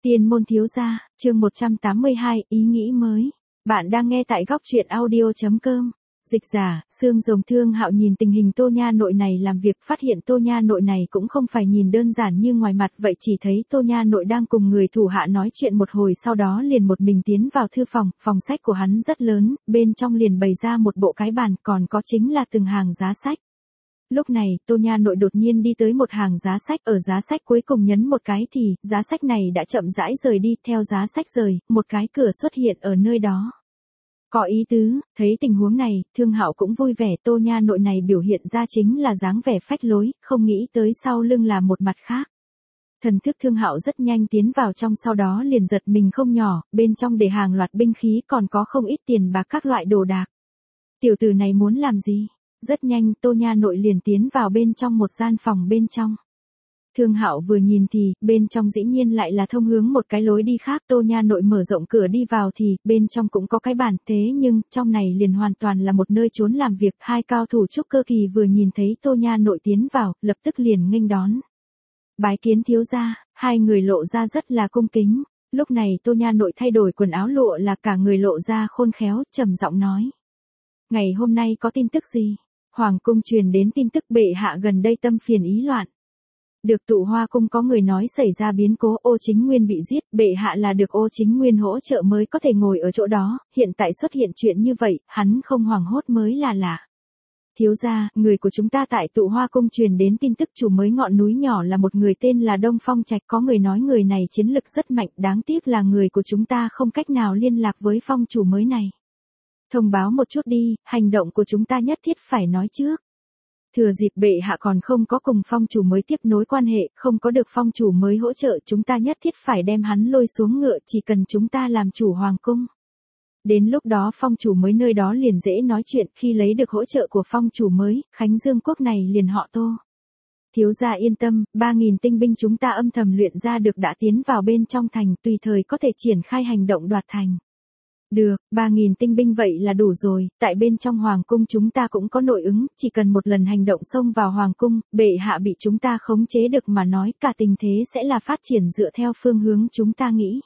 Tiên môn thiếu gia, chương 182, ý nghĩ mới. Bạn đang nghe tại góc truyện audio.com. Dịch giả, Xương Rồng Thương Hạo nhìn tình hình Tô Nha Nội này làm việc, phát hiện Tô Nha Nội này cũng không phải nhìn đơn giản như ngoài mặt, vậy chỉ thấy Tô Nha Nội đang cùng người thủ hạ nói chuyện một hồi, sau đó liền một mình tiến vào thư phòng. Phòng sách của hắn rất lớn, bên trong liền bày ra một bộ cái bàn, còn có chính là từng hàng giá sách. Lúc này, Tô Nha Nội đột nhiên đi tới một hàng giá sách, ở giá sách cuối cùng nhấn một cái thì, giá sách này đã chậm rãi rời đi, theo giá sách rời, một cái cửa xuất hiện ở nơi đó. Có ý tứ, thấy tình huống này, Thương Hạo cũng vui vẻ, Tô Nha Nội này biểu hiện ra chính là dáng vẻ phách lối, không nghĩ tới sau lưng là một mặt khác. Thần thức Thương Hạo rất nhanh tiến vào trong, sau đó liền giật mình không nhỏ, bên trong để hàng loạt binh khí, còn có không ít tiền bạc các loại đồ đạc. Tiểu tử này muốn làm gì? Rất nhanh, Tô Nha Nội liền tiến vào bên trong một gian phòng bên trong. Thương Hạo vừa nhìn thì, bên trong dĩ nhiên lại là thông hướng một cái lối đi khác. Tô Nha Nội mở rộng cửa đi vào thì, bên trong cũng có cái bàn, thế nhưng, trong này liền hoàn toàn là một nơi trốn làm việc. Hai cao thủ trúc cơ kỳ vừa nhìn thấy Tô Nha Nội tiến vào, lập tức liền nghênh đón. Bái kiến thiếu gia, hai người lộ ra rất là cung kính. Lúc này Tô Nha Nội thay đổi quần áo lụa là cả người lộ ra khôn khéo, trầm giọng nói. Ngày hôm nay có tin tức gì? Hoàng cung truyền đến tin tức bệ hạ gần đây tâm phiền ý loạn. Được Tụ Hoa cung có người nói xảy ra biến cố, Ô Chính Nguyên bị giết, bệ hạ là được Ô Chính Nguyên hỗ trợ mới có thể ngồi ở chỗ đó, hiện tại xuất hiện chuyện như vậy, hắn không hoảng hốt mới là lạ. Thiếu gia, người của chúng ta tại Tụ Hoa cung truyền đến tin tức chủ mới ngọn núi nhỏ là một người tên là Đông Phong Trạch, có người nói người này chiến lực rất mạnh, đáng tiếc là người của chúng ta không cách nào liên lạc với phong chủ mới này. Thông báo một chút đi, hành động của chúng ta nhất thiết phải nói trước. Thừa dịp bệ hạ còn không có cùng phong chủ mới tiếp nối quan hệ, không có được phong chủ mới hỗ trợ, chúng ta nhất thiết phải đem hắn lôi xuống ngựa, chỉ cần chúng ta làm chủ hoàng cung. Đến lúc đó phong chủ mới nơi đó liền dễ nói chuyện, khi lấy được hỗ trợ của phong chủ mới, Khánh Dương quốc này liền họ Tô. Thiếu gia yên tâm, 3.000 tinh binh chúng ta âm thầm luyện ra được đã tiến vào bên trong thành, tùy thời có thể triển khai hành động đoạt thành. Được, 3.000 tinh binh vậy là đủ rồi, tại bên trong hoàng cung chúng ta cũng có nội ứng, chỉ cần một lần hành động xông vào hoàng cung, bệ hạ bị chúng ta khống chế được mà nói, cả tình thế sẽ là phát triển dựa theo phương hướng chúng ta nghĩ.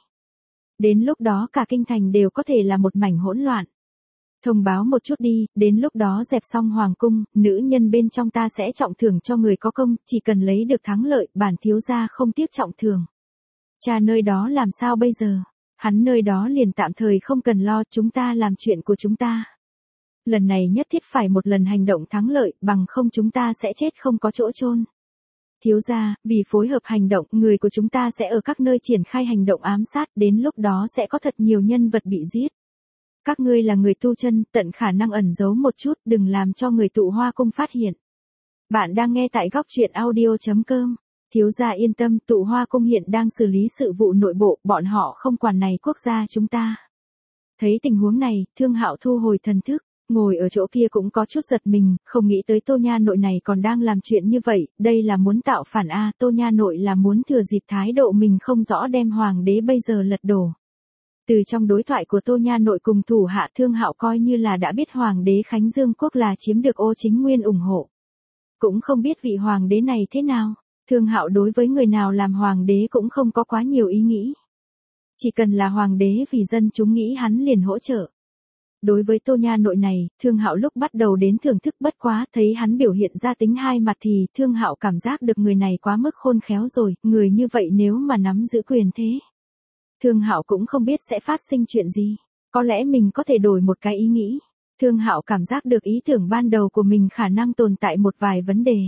Đến lúc đó cả kinh thành đều có thể là một mảnh hỗn loạn. Thông báo một chút đi, đến lúc đó dẹp xong hoàng cung, nữ nhân bên trong ta sẽ trọng thưởng cho người có công, chỉ cần lấy được thắng lợi, bản thiếu gia không tiếc trọng thưởng. Cha nơi đó làm sao bây giờ? Hắn nơi đó liền tạm thời không cần lo, chúng ta làm chuyện của chúng ta. Lần này nhất thiết phải một lần hành động thắng lợi, bằng không chúng ta sẽ chết không có chỗ chôn. Thiếu gia, vì phối hợp hành động, người của chúng ta sẽ ở các nơi triển khai hành động ám sát, đến lúc đó sẽ có thật nhiều nhân vật bị giết. Các ngươi là người tu chân, tận khả năng ẩn giấu một chút, đừng làm cho người Tụ Hoa cung phát hiện. Bạn đang nghe tại góc truyện audio.com. Thiếu gia yên tâm, Tụ Hoa cung hiện đang xử lý sự vụ nội bộ, bọn họ không quản này quốc gia chúng ta. Thấy tình huống này, Thương Hạo thu hồi thần thức, ngồi ở chỗ kia cũng có chút giật mình, không nghĩ tới Tô Nha Nội này còn đang làm chuyện như vậy, đây là muốn tạo phản a, Tô Nha Nội là muốn thừa dịp thái độ mình không rõ đem hoàng đế bây giờ lật đổ. Từ trong đối thoại của Tô Nha Nội cùng thủ hạ, Thương Hạo coi như là đã biết hoàng đế Khánh Dương quốc là chiếm được Ô Chính Nguyên ủng hộ. Cũng không biết vị hoàng đế này thế nào. Thương Hạo đối với người nào làm hoàng đế cũng không có quá nhiều ý nghĩ. Chỉ cần là hoàng đế vì dân chúng nghĩ hắn liền hỗ trợ. Đối với Tô Nha Nội này, Thương Hạo lúc bắt đầu đến thưởng thức, bất quá, thấy hắn biểu hiện ra tính hai mặt thì Thương Hạo cảm giác được người này quá mức khôn khéo rồi, người như vậy nếu mà nắm giữ quyền thế. Thương Hạo cũng không biết sẽ phát sinh chuyện gì, có lẽ mình có thể đổi một cái ý nghĩ. Thương Hạo cảm giác được ý tưởng ban đầu của mình khả năng tồn tại một vài vấn đề.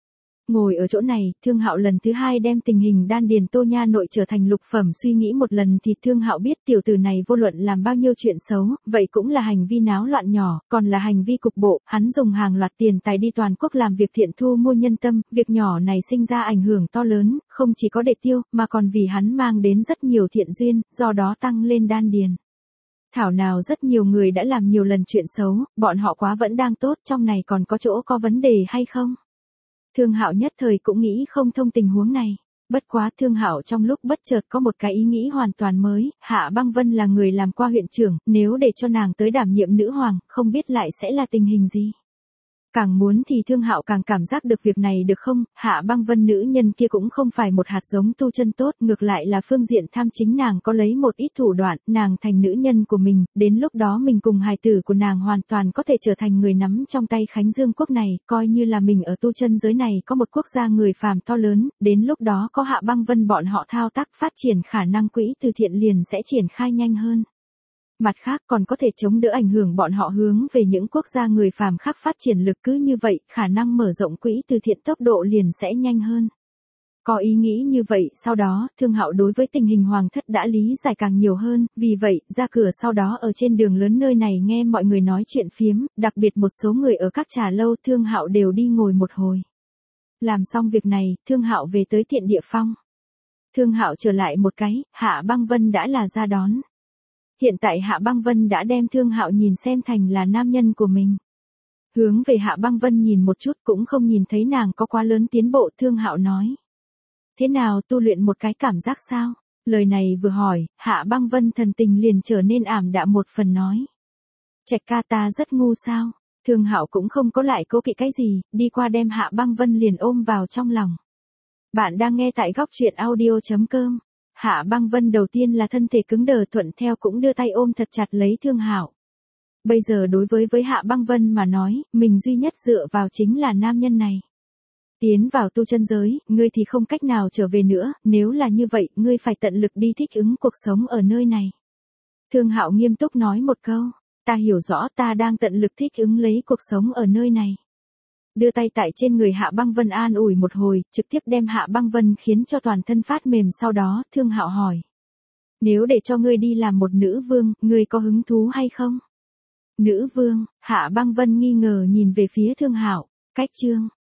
Ngồi ở chỗ này, Thương Hạo lần thứ hai đem tình hình đan điền Tô Nha Nội trở thành lục phẩm suy nghĩ một lần thì Thương Hạo biết tiểu tử này vô luận làm bao nhiêu chuyện xấu, vậy cũng là hành vi náo loạn nhỏ, còn là hành vi cục bộ, hắn dùng hàng loạt tiền tài đi toàn quốc làm việc thiện thu mua nhân tâm, việc nhỏ này sinh ra ảnh hưởng to lớn, không chỉ có để tiêu, mà còn vì hắn mang đến rất nhiều thiện duyên, do đó tăng lên đan điền. Thảo nào rất nhiều người đã làm nhiều lần chuyện xấu, bọn họ quá vẫn đang tốt, trong này còn có chỗ có vấn đề hay không? Thương Hạo nhất thời cũng nghĩ không thông tình huống này. Bất quá Thương Hạo trong lúc bất chợt có một cái ý nghĩ hoàn toàn mới, Hạ Băng Vân là người làm qua huyện trưởng, nếu để cho nàng tới đảm nhiệm nữ hoàng, không biết lại sẽ là tình hình gì. Càng muốn thì Thương Hạo càng cảm giác được việc này được không, Hạ Băng Vân nữ nhân kia cũng không phải một hạt giống tu chân tốt, ngược lại là phương diện tham chính nàng có lấy một ít thủ đoạn, nàng thành nữ nhân của mình, đến lúc đó mình cùng hài tử của nàng hoàn toàn có thể trở thành người nắm trong tay Khánh Dương quốc này, coi như là mình ở tu chân giới này có một quốc gia người phàm to lớn, đến lúc đó có Hạ Băng Vân bọn họ thao tác phát triển khả năng quỹ từ thiện liền sẽ triển khai nhanh hơn. Mặt khác còn có thể chống đỡ ảnh hưởng bọn họ hướng về những quốc gia người phàm khác phát triển lực, cứ như vậy, khả năng mở rộng quỹ từ thiện tốc độ liền sẽ nhanh hơn. Có ý nghĩ như vậy, sau đó, Thương Hạo đối với tình hình hoàng thất đã lý giải càng nhiều hơn, vì vậy, ra cửa sau đó ở trên đường lớn nơi này nghe mọi người nói chuyện phiếm, đặc biệt một số người ở các trà lâu Thương Hạo đều đi ngồi một hồi. Làm xong việc này, Thương Hạo về tới Tiện Địa Phong. Thương Hạo trở lại một cái, Hạ Băng Vân đã là ra đón. Hiện tại Hạ Băng Vân đã đem Thương Hạo nhìn xem thành là nam nhân của mình. Hướng về Hạ Băng Vân nhìn một chút cũng không nhìn thấy nàng có quá lớn tiến bộ, Thương Hạo nói. Thế nào, tu luyện một cái cảm giác sao? Lời này vừa hỏi, Hạ Băng Vân thần tình liền trở nên ảm đạm một phần nói. Trạch ca ta rất ngu sao? Thương Hạo cũng không có lại cố kỵ cái gì, đi qua đem Hạ Băng Vân liền ôm vào trong lòng. Bạn đang nghe tại góc truyện audio.com. Hạ Băng Vân đầu tiên là thân thể cứng đờ, thuận theo cũng đưa tay ôm thật chặt lấy Thương Hạo. Bây giờ đối với Hạ Băng Vân mà nói, mình duy nhất dựa vào chính là nam nhân này. Tiến vào tu chân giới, ngươi thì không cách nào trở về nữa, nếu là như vậy, ngươi phải tận lực đi thích ứng cuộc sống ở nơi này. Thương Hạo nghiêm túc nói một câu, ta hiểu rõ, ta đang tận lực thích ứng lấy cuộc sống ở nơi này. Đưa tay tại trên người Hạ Băng Vân an ủi một hồi, trực tiếp đem Hạ Băng Vân khiến cho toàn thân phát mềm, sau đó, Thương Hạo hỏi. Nếu để cho ngươi đi làm một nữ vương, ngươi có hứng thú hay không? Nữ vương, Hạ Băng Vân nghi ngờ nhìn về phía Thương Hạo, cách chương.